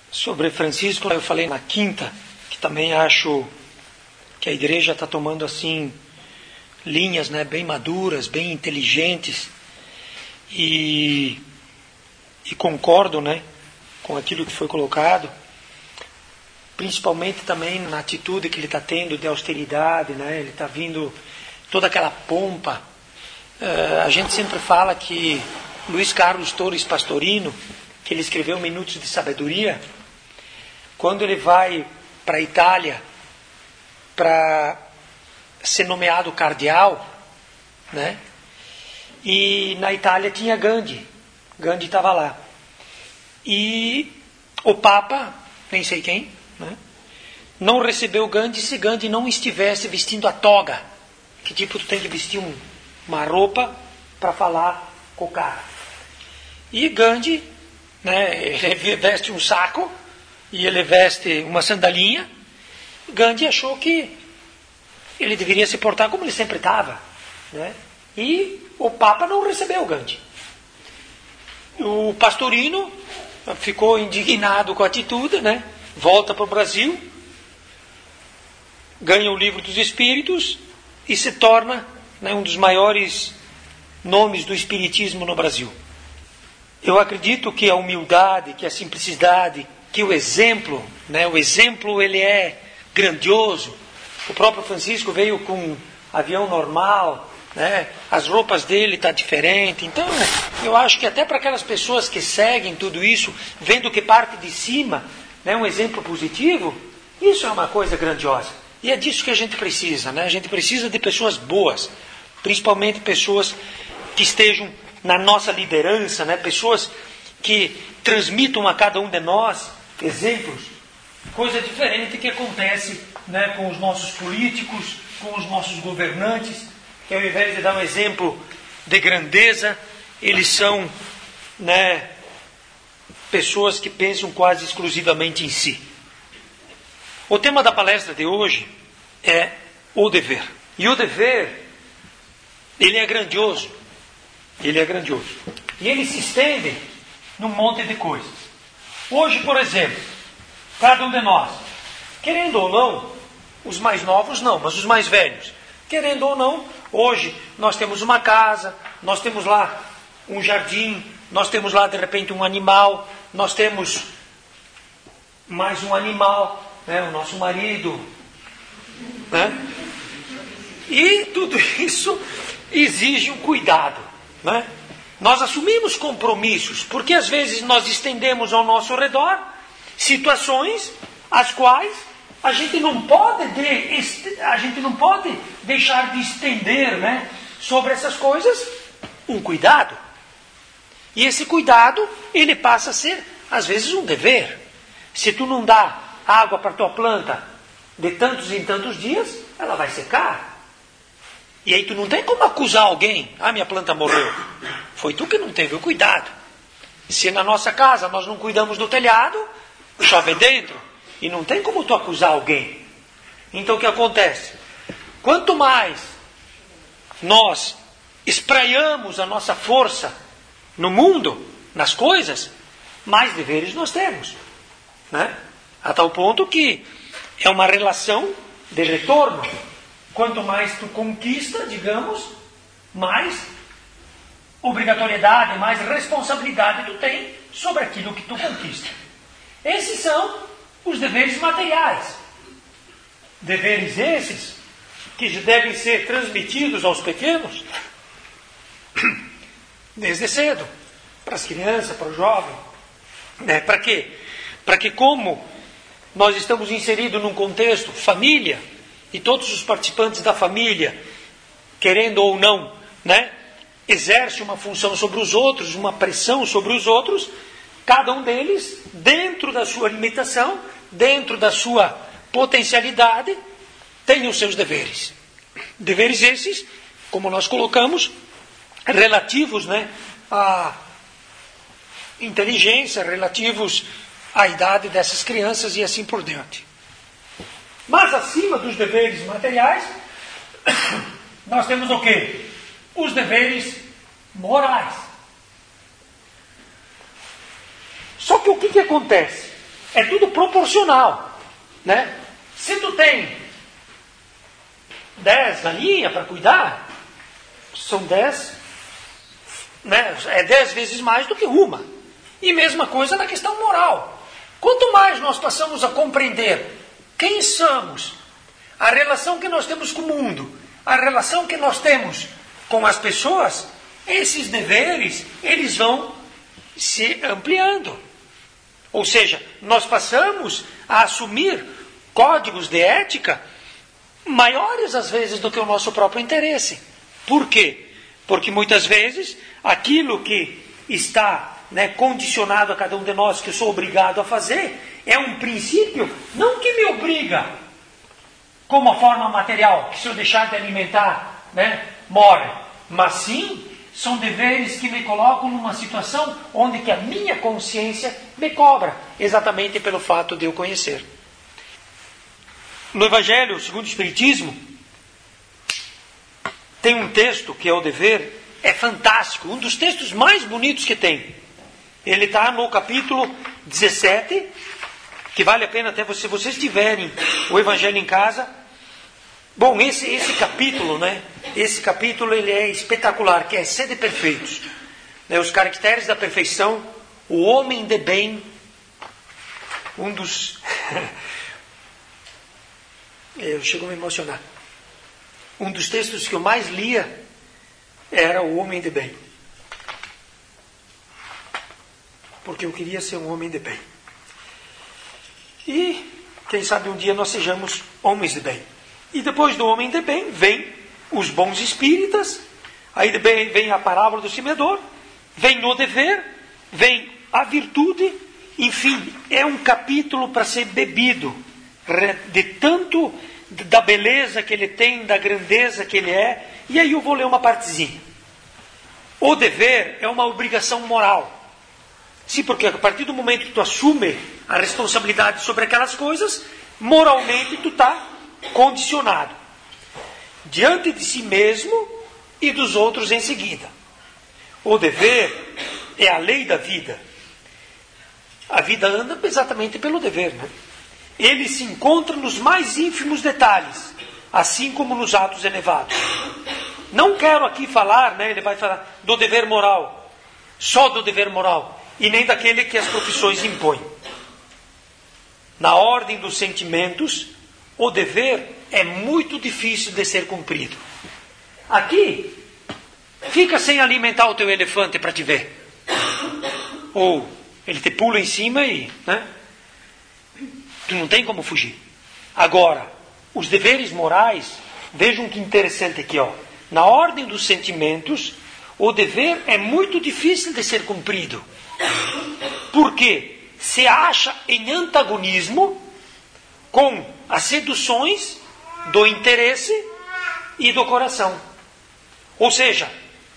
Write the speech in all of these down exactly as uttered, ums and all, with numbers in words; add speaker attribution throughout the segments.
Speaker 1: Sobre Francisco, eu falei na quinta, que também acho que a igreja está tomando assim linhas, né, bem maduras, bem inteligentes, e, e concordo, né, com aquilo que foi colocado, principalmente também na atitude que ele está tendo de austeridade, né, ele está vindo toda aquela pompa. Uh, a gente sempre fala que Luiz Carlos Torres Pastorino, que ele escreveu Minutos de Sabedoria, quando ele vai para a Itália para ser nomeado cardeal, né? E na Itália tinha Gandhi, Gandhi estava lá. E o Papa, nem sei quem, né? Não recebeu Gandhi se Gandhi não estivesse vestindo a toga. Que tipo, tu tem que vestir um, uma roupa para falar com o cara. E Gandhi, né, ele veste um saco e ele veste uma sandalinha. Gandhi achou que ele deveria se portar como ele sempre estava, né? E o Papa não recebeu Gandhi. O Pastorino ficou indignado com a atitude, né? Volta para o Brasil, ganha o Livro dos Espíritos e se torna, né, um dos maiores nomes do espiritismo no Brasil. Eu acredito que a humildade, que a simplicidade, que o exemplo, né, o exemplo ele é grandioso. O próprio Francisco veio com avião normal, né, as roupas dele estão diferentes. Então, eu acho que até para aquelas pessoas que seguem tudo isso, vendo que parte de cima, né, um exemplo positivo, isso é uma coisa grandiosa. E é disso que a gente precisa, né? A gente precisa de pessoas boas, principalmente pessoas que estejam na nossa liderança, né? Pessoas que transmitam a cada um de nós exemplos. Coisa diferente que acontece, né, com os nossos políticos, com os nossos governantes, que ao invés de dar um exemplo de grandeza, eles são, né, pessoas que pensam quase exclusivamente em si. O tema da palestra de hoje é o dever. E o dever, ele é grandioso. Ele é grandioso. E ele se estende num monte de coisas. Hoje, por exemplo, cada um de nós, querendo ou não, os mais novos não, mas os mais velhos, querendo ou não, hoje nós temos uma casa, nós temos lá um jardim, nós temos lá de repente um animal, nós temos mais um animal, né, o nosso marido, né? E tudo isso exige um cuidado, né? Nós assumimos compromissos, porque às vezes nós estendemos ao nosso redor situações as quais a gente não pode, de, a gente não pode deixar de estender, né, sobre essas coisas um cuidado. E esse cuidado, ele passa a ser, às vezes, um dever. Se tu não dá água para a tua planta de tantos em tantos dias, ela vai secar. E aí tu não tem como acusar alguém. Ah, minha planta morreu. Foi tu que não teve o cuidado. Se na nossa casa nós não cuidamos do telhado, chove dentro. E não tem como tu acusar alguém. Então o que acontece? Quanto mais nós espraiamos a nossa força no mundo, nas coisas, mais deveres nós temos, né? A tal ponto que é uma relação de retorno. Quanto mais tu conquista, digamos, mais obrigatoriedade, mais responsabilidade tu tem sobre aquilo que tu conquista. Esses são os deveres materiais. Deveres esses que devem ser transmitidos aos pequenos desde cedo, para as crianças, para o jovem. Né? Para quê? Para que, como nós estamos inseridos num contexto família, e todos os participantes da família, querendo ou não, né, exerce uma função sobre os outros, uma pressão sobre os outros, cada um deles, dentro da sua limitação, dentro da sua potencialidade, tem os seus deveres. Deveres esses, como nós colocamos, relativos, né, à inteligência, relativos à idade dessas crianças e assim por diante. Mas acima dos deveres materiais, nós temos o quê? Os deveres morais. Só que o que, que acontece? é tudo proporcional, né? Se tu tem dez galinhas para cuidar, são dez, né? É dez vezes mais do que uma. E mesma coisa na questão moral. Quanto mais nós passamos a compreender quem somos, a relação que nós temos com o mundo, a relação que nós temos com as pessoas, esses deveres, eles vão se ampliando. Ou seja, nós passamos a assumir códigos de ética maiores às vezes do que o nosso próprio interesse. Por quê? Porque muitas vezes aquilo que está, né, condicionado a cada um de nós, que eu sou obrigado a fazer, é um princípio, não que me obriga como a forma material, que se eu deixar de alimentar, né, morre, mas sim são deveres que me colocam numa situação onde que a minha consciência me cobra, exatamente pelo fato de eu conhecer. No Evangelho segundo o Espiritismo, tem um texto que é o dever, é fantástico, um dos textos mais bonitos que tem. Ele está no capítulo dezessete, que vale a pena até se vocês tiverem o Evangelho em casa. Bom, esse, esse capítulo, né? Esse capítulo ele é espetacular, que é Sede Perfeitos. Né, os caracteres da perfeição, o homem de bem, um dos... eu chego a me emocionar. Um dos textos que eu mais lia era o homem de bem. Porque eu queria ser um homem de bem. E, quem sabe um dia nós sejamos homens de bem. E depois do homem de bem, vem os bons espíritas, aí vem a parábola do semeador, vem o dever, vem a virtude, enfim, é um capítulo para ser bebido, de tanto da beleza que ele tem, da grandeza que ele é, e aí eu vou ler uma partezinha. O dever é uma obrigação moral. Sim, porque a partir do momento que tu assume a responsabilidade sobre aquelas coisas, moralmente tu está condicionado diante de si mesmo e dos outros em seguida. O dever é a lei da vida. A vida anda exatamente pelo dever, né? Ele se encontra nos mais ínfimos detalhes, assim como nos atos elevados. Não quero aqui falar, né, ele vai falar do dever moral, só do dever moral, e nem daquele que as profissões impõem. Na ordem dos sentimentos, o dever é muito difícil de ser cumprido. Aqui, fica sem alimentar o teu elefante para te ver. Ou ele te pula em cima e... né? Tu não tem como fugir. Agora, os deveres morais, vejam que interessante aqui, ó. Na ordem dos sentimentos, o dever é muito difícil de ser cumprido. Por quê? Se acha em antagonismo com as seduções do interesse e do coração. Ou seja,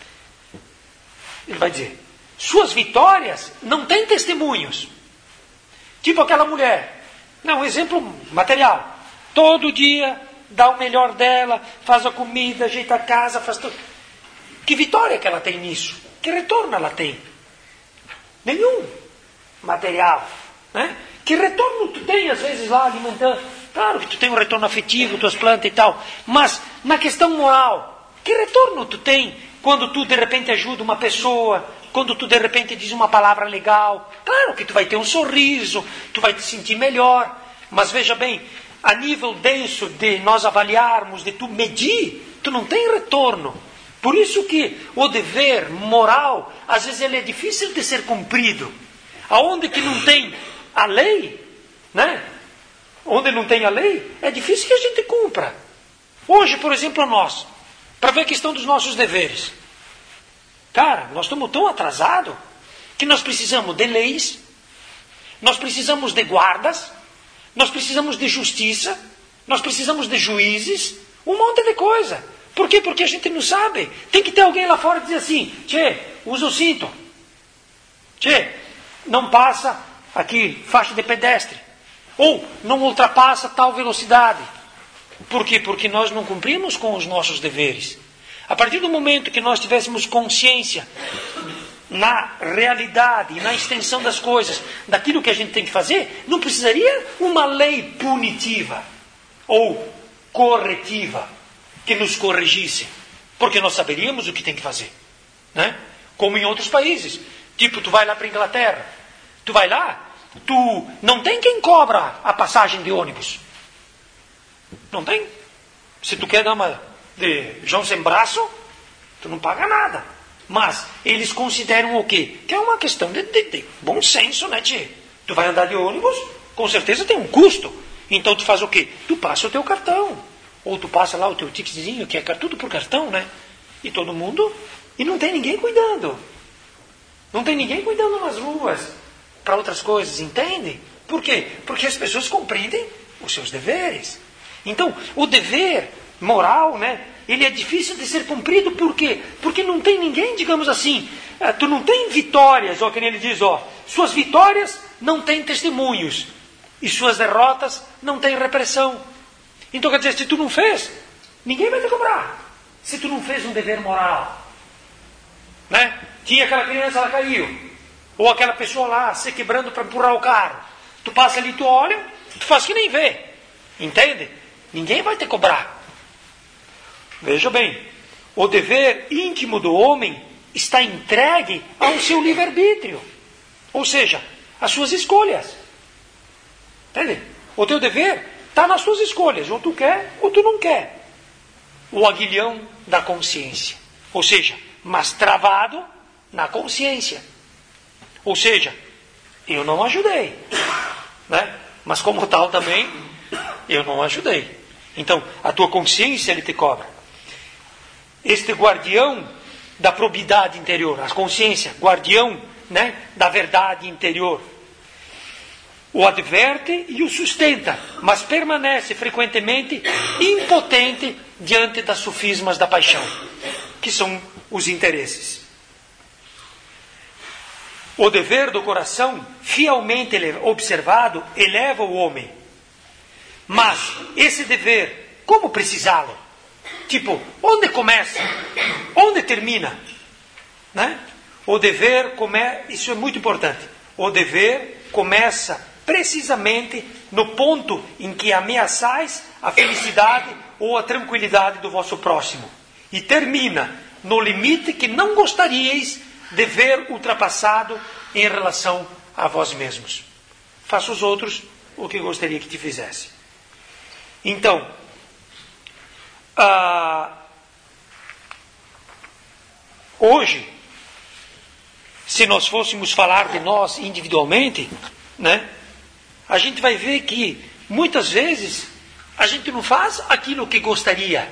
Speaker 1: ele vai dizer, suas vitórias não têm testemunhos. Tipo aquela mulher, não, um exemplo material. Todo dia dá o melhor dela, faz a comida, ajeita a casa, faz tudo. Que vitória que ela tem nisso? Que retorno ela tem? Nenhum material, né? Que retorno tu tem, às vezes, lá alimentando? Claro que tu tem um retorno afetivo, tuas plantas e tal, mas na questão moral, que retorno tu tem quando tu de repente ajuda uma pessoa, quando tu de repente diz uma palavra legal? Claro que tu vai ter um sorriso, tu vai te sentir melhor, mas veja bem, a nível denso de nós avaliarmos, de tu medir, tu não tem retorno. Por isso que o dever moral, às vezes ele é difícil de ser cumprido. Aonde que não tem a lei, né? Onde não tem a lei, é difícil que a gente cumpra. Hoje, por exemplo, nós, para ver a questão dos nossos deveres. Cara, nós estamos tão atrasados que nós precisamos de leis, nós precisamos de guardas, nós precisamos de justiça, nós precisamos de juízes, um monte de coisa. Por quê? Porque a gente não sabe. Tem que ter alguém lá fora que diz assim, tchê, usa o cinto. Tchê, não passa aqui faixa de pedestre. Ou não ultrapassa tal velocidade. Por quê? Porque nós não cumprimos com os nossos deveres. A partir do momento que nós tivéssemos consciência na realidade, na extensão das coisas, daquilo que a gente tem que fazer, não precisaria uma lei punitiva ou corretiva que nos corrigisse, porque nós saberíamos o que tem que fazer, né? Como em outros países. Tipo, tu vai lá para a Inglaterra, tu vai lá, tu não tem quem cobra a passagem de ônibus. Não tem. Se tu quer dar uma de João sem braço, tu não paga nada. Mas eles consideram o quê? Que é uma questão de, de, de bom senso, né, tchê? Tu vai andar de ônibus, com certeza tem um custo. Então tu faz o quê? Tu passa o teu cartão. Ou tu passa lá o teu ticketzinho, que é tudo por cartão, né? E todo mundo... E não tem ninguém cuidando. Não tem ninguém cuidando nas ruas para outras coisas, entende? Por quê? Porque as pessoas compreendem os seus deveres. Então, o dever moral, né? Ele é difícil de ser cumprido, por quê? Porque não tem ninguém, digamos assim, tu não tem vitórias, ó, que ele diz, ó, suas vitórias não têm testemunhos, e suas derrotas não têm repressão. Então, quer dizer, se tu não fez, ninguém vai te cobrar. Se tu não fez um dever moral, né? Tinha aquela criança, ela caiu, ou aquela pessoa lá se quebrando para empurrar o carro, tu passa ali, tu olha, tu faz que nem vê, entende? Ninguém vai te cobrar. Veja bem, o dever íntimo do homem está entregue ao seu livre-arbítrio, ou seja, às suas escolhas. Entende? O teu dever está nas tuas escolhas, ou tu quer ou tu não quer. O aguilhão da consciência, ou seja, mas travado na consciência. Ou seja, eu não ajudei, né? Mas como tal também, eu não ajudei. Então, a tua consciência ele te cobra. Este guardião da probidade interior, a consciência, guardião, né, da verdade interior, o adverte e o sustenta, mas permanece frequentemente impotente diante das sofismas da paixão, que são os interesses. O dever do coração, fielmente observado, eleva o homem. Mas esse dever, como precisá-lo? Tipo, onde começa? Onde termina? Né? O dever, come... isso é muito importante. O dever começa precisamente no ponto em que ameaçais a felicidade ou a tranquilidade do vosso próximo. E termina no limite que não gostaríeis de ver ultrapassado em relação a vós mesmos. Faça os outros o que gostaria que te fizesse. Então, ah, hoje, se nós fôssemos falar de nós individualmente, né, a gente vai ver que muitas vezes a gente não faz aquilo que gostaria,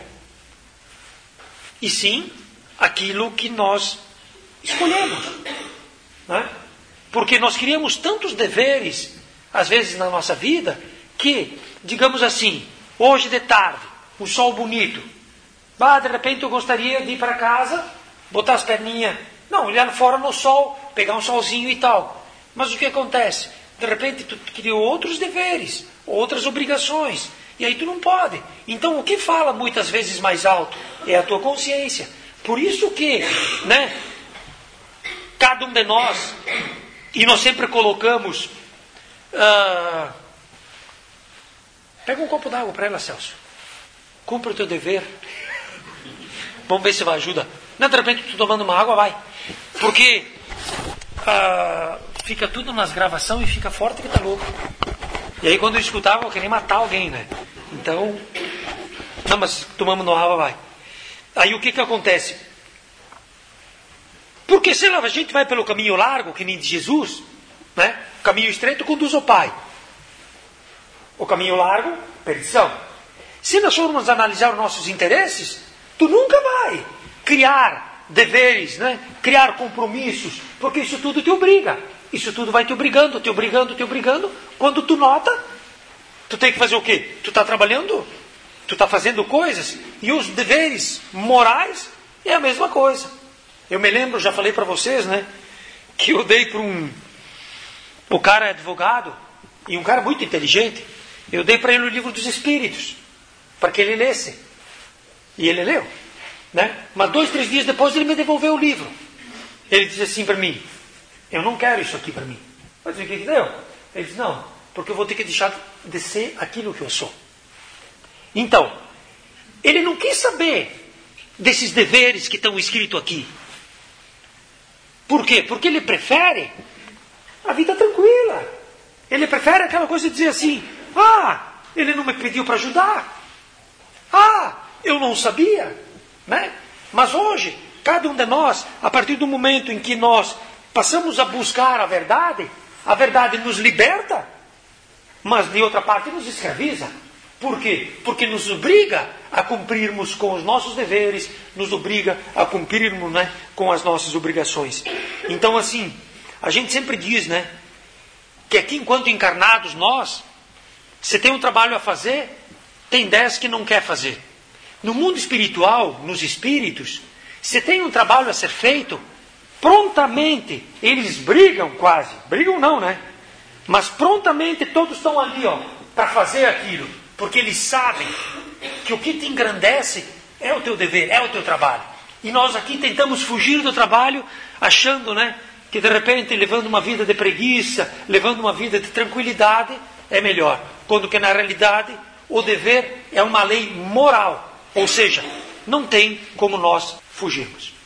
Speaker 1: e sim aquilo que nós escolhemos, né? Porque nós criamos tantos deveres, às vezes na nossa vida, que, digamos assim, hoje de tarde, um sol bonito, ah, de repente eu gostaria de ir para casa, botar as perninhas, não, olhar fora no sol, pegar um solzinho e tal. Mas o que acontece? De repente tu criou outros deveres, outras obrigações, e aí tu não pode. Então o que fala muitas vezes mais alto é a tua consciência. Por isso que, né, cada um de nós, e nós sempre colocamos, uh, pega um copo d'água para ela, Celso, cumpre o teu dever, vamos ver se vai ajudar. Não, de repente tu tomando uma água, vai, porque uh, fica tudo nas gravações e fica forte que tá louco. E aí quando eu escutava eu queria matar alguém, né? Então, não, mas tomamos no água, vai. Aí o que que acontece? Porque se a gente vai pelo caminho largo, que nem de Jesus, né? O caminho estreito conduz ao Pai. O caminho largo, perdição. Se nós formos analisar os nossos interesses, tu nunca vai criar deveres, né? Criar compromissos, porque isso tudo te obriga. Isso tudo vai te obrigando, te obrigando, te obrigando. Quando tu nota, tu tem que fazer o quê? Tu está trabalhando, tu está fazendo coisas, e os deveres morais é a mesma coisa. Eu me lembro, já falei para vocês, né, que eu dei para um... O cara é advogado, e um cara muito inteligente. Eu dei para ele o livro dos Espíritos, para que ele lesse. E ele leu, né? Mas dois, três dias depois ele me devolveu o livro. Ele diz assim para mim, eu não quero isso aqui para mim. Eu digo, o que deu? Ele diz, não, porque eu vou ter que deixar de ser aquilo que eu sou. Então, ele não quis saber desses deveres que estão escritos aqui. Por quê? Porque ele prefere a vida tranquila. Ele prefere aquela coisa de dizer assim, ah, ele não me pediu para ajudar. Ah, eu não sabia. Né? Mas hoje, cada um de nós, a partir do momento em que nós passamos a buscar a verdade, a verdade nos liberta, mas de outra parte nos escraviza. Por quê? Porque nos obriga a cumprirmos com os nossos deveres, nos obriga a cumprirmos, né, com as nossas obrigações. Então, assim, a gente sempre diz, né, que aqui, enquanto encarnados, nós, você tem um trabalho a fazer, tem dez que não quer fazer. No mundo espiritual, nos espíritos, se tem um trabalho a ser feito, prontamente eles brigam quase. Brigam não, né? Mas prontamente todos estão ali, ó, para fazer aquilo. Porque eles sabem que o que te engrandece é o teu dever, é o teu trabalho. E nós aqui tentamos fugir do trabalho, achando, né, que de repente, levando uma vida de preguiça, levando uma vida de tranquilidade, é melhor. Quando que na realidade, o dever é uma lei moral. Ou seja, não tem como nós fugirmos.